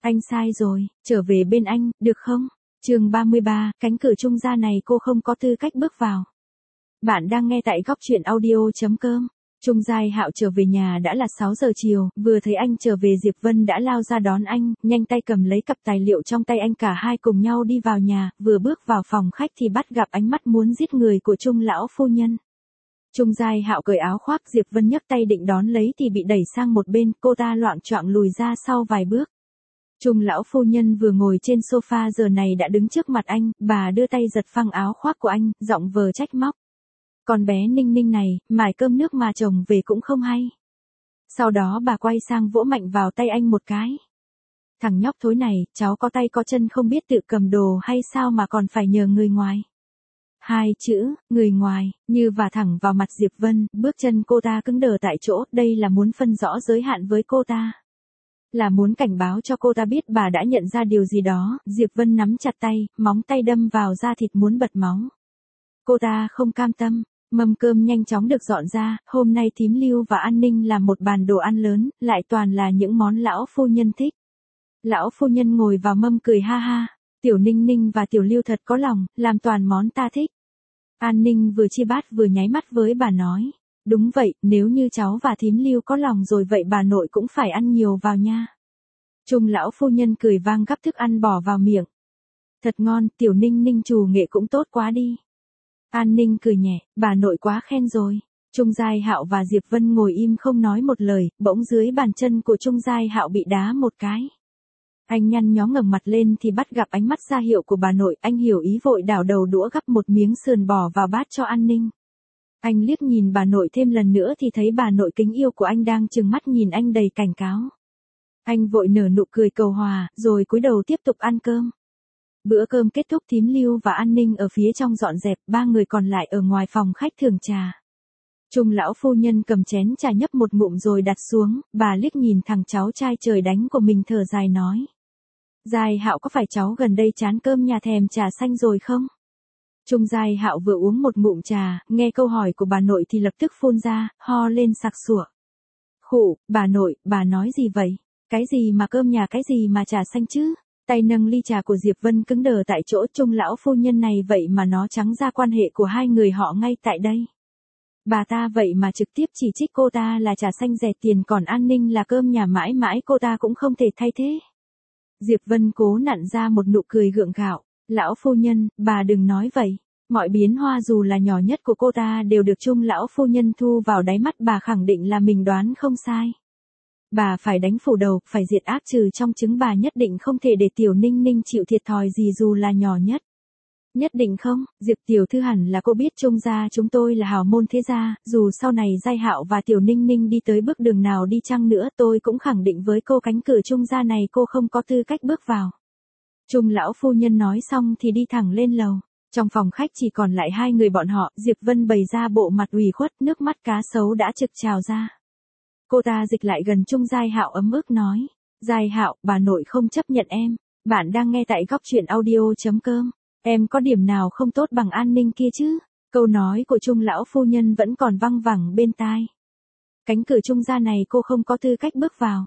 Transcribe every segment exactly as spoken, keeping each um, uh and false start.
Anh sai rồi, trở về bên anh, được không? Chương ba mươi ba, cánh cửa trung gia này cô không có tư cách bước vào. Bạn đang nghe tại góc truyện audio.com. Trung Giai Hạo trở về nhà đã là sáu giờ chiều, vừa thấy anh trở về Diệp Vân đã lao ra đón anh, nhanh tay cầm lấy cặp tài liệu trong tay anh, cả hai cùng nhau đi vào nhà, vừa bước vào phòng khách thì bắt gặp ánh mắt muốn giết người của Trung lão phu nhân. Trung Giai Hạo cởi áo khoác, Diệp Vân nhấc tay định đón lấy thì bị đẩy sang một bên, cô ta loạng choạng lùi ra sau vài bước. Trung lão phu nhân vừa ngồi trên sofa giờ này đã đứng trước mặt anh, bà đưa tay giật phăng áo khoác của anh, giọng vờ trách móc. Con bé Ninh Ninh này, mải cơm nước mà chồng về cũng không hay. Sau đó bà quay sang vỗ mạnh vào tay anh một cái. Thằng nhóc thối này, cháu có tay có chân không biết tự cầm đồ hay sao mà còn phải nhờ người ngoài. Hai chữ, người ngoài, như vả thẳng vào mặt Diệp Vân, bước chân cô ta cứng đờ tại chỗ, đây là muốn phân rõ giới hạn với cô ta. Là muốn cảnh báo cho cô ta biết bà đã nhận ra điều gì đó. Diệp Vân nắm chặt tay, móng tay đâm vào da thịt muốn bật máu. Cô ta không cam tâm, mâm cơm nhanh chóng được dọn ra, hôm nay Thím Lưu và An Ninh làm một bàn đồ ăn lớn, lại toàn là những món lão phu nhân thích. Lão phu nhân ngồi vào mâm cười ha ha, Tiểu Ninh Ninh và Tiểu Lưu thật có lòng, làm toàn món ta thích. An Ninh vừa chia bát vừa nháy mắt với bà nói, đúng vậy, nếu như cháu và Thím Lưu có lòng rồi vậy bà nội cũng phải ăn nhiều vào nha. Trung lão phu nhân cười vang gắp thức ăn bỏ vào miệng. Thật ngon, Tiểu Ninh Ninh trù nghệ cũng tốt quá đi. An Ninh cười nhẹ, bà nội quá khen rồi. Trung Giai Hạo và Diệp Vân ngồi im không nói một lời, bỗng dưới bàn chân của Trung Giai Hạo bị đá một cái. Anh nhăn nhó ngẩng mặt lên thì bắt gặp ánh mắt ra hiệu của bà nội, anh hiểu ý vội đảo đầu đũa gắp một miếng sườn bò vào bát cho An Ninh. Anh liếc nhìn bà nội thêm lần nữa thì thấy bà nội kính yêu của anh đang trừng mắt nhìn anh đầy cảnh cáo. Anh vội nở nụ cười cầu hòa, rồi cúi đầu tiếp tục ăn cơm. Bữa cơm kết thúc, Thím Lưu và An Ninh ở phía trong dọn dẹp, ba người còn lại ở ngoài phòng khách thưởng trà. Trung lão phu nhân cầm chén trà nhấp một ngụm rồi đặt xuống, bà liếc nhìn thằng cháu trai trời đánh của mình thở dài nói. Giai Hạo có phải cháu gần đây chán cơm nhà thèm trà xanh rồi không? Trung Giai Hạo vừa uống một ngụm trà, nghe câu hỏi của bà nội thì lập tức phun ra, ho lên sặc sụa. Khụ, bà nội, bà nói gì vậy? Cái gì mà cơm nhà cái gì mà trà xanh chứ? Tay nâng ly trà của Diệp Vân cứng đờ tại chỗ. Trung lão phu nhân này vậy mà nó trắng ra quan hệ của hai người họ ngay tại đây. Bà ta vậy mà trực tiếp chỉ trích cô ta là trà xanh rẻ tiền, còn An Ninh là cơm nhà mãi mãi cô ta cũng không thể thay thế. Diệp Vân cố nặn ra một nụ cười gượng gạo. Lão phu nhân, bà đừng nói vậy. Mọi biến hóa dù là nhỏ nhất của cô ta đều được Trung lão phu nhân thu vào đáy mắt, bà khẳng định là mình đoán không sai. Bà phải đánh phủ đầu, phải diệt ác trừ trong trứng, bà nhất định không thể để Tiểu Ninh Ninh chịu thiệt thòi gì dù là nhỏ nhất. Nhất định không, Diệp tiểu thư hẳn là cô biết Trung gia chúng tôi là hào môn thế gia, dù sau này Giai Hạo và Tiểu Ninh Ninh đi tới bước đường nào đi chăng nữa tôi cũng khẳng định với cô cánh cửa Trung gia này cô không có tư cách bước vào. Trung lão phu nhân nói xong thì đi thẳng lên lầu. Trong phòng khách chỉ còn lại hai người bọn họ, Diệp Vân bày ra bộ mặt ủy khuất, nước mắt cá sấu đã trực trào ra. Cô ta dịch lại gần Trung Giai Hạo ấm ức nói, Giai Hạo, bà nội không chấp nhận em. Bạn đang nghe tại góc truyện audio.com. Em có điểm nào không tốt bằng An Ninh kia chứ? Câu nói của Trung lão phu nhân vẫn còn văng vẳng bên tai. Cánh cửa Trung gia này cô không có tư cách bước vào.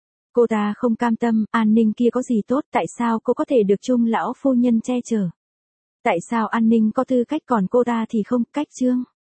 Cô ta không cam tâm, An Ninh kia có gì tốt, tại sao cô có thể được Trung lão phu nhân che chở? Tại sao An Ninh có tư cách còn cô ta thì không? Cách chương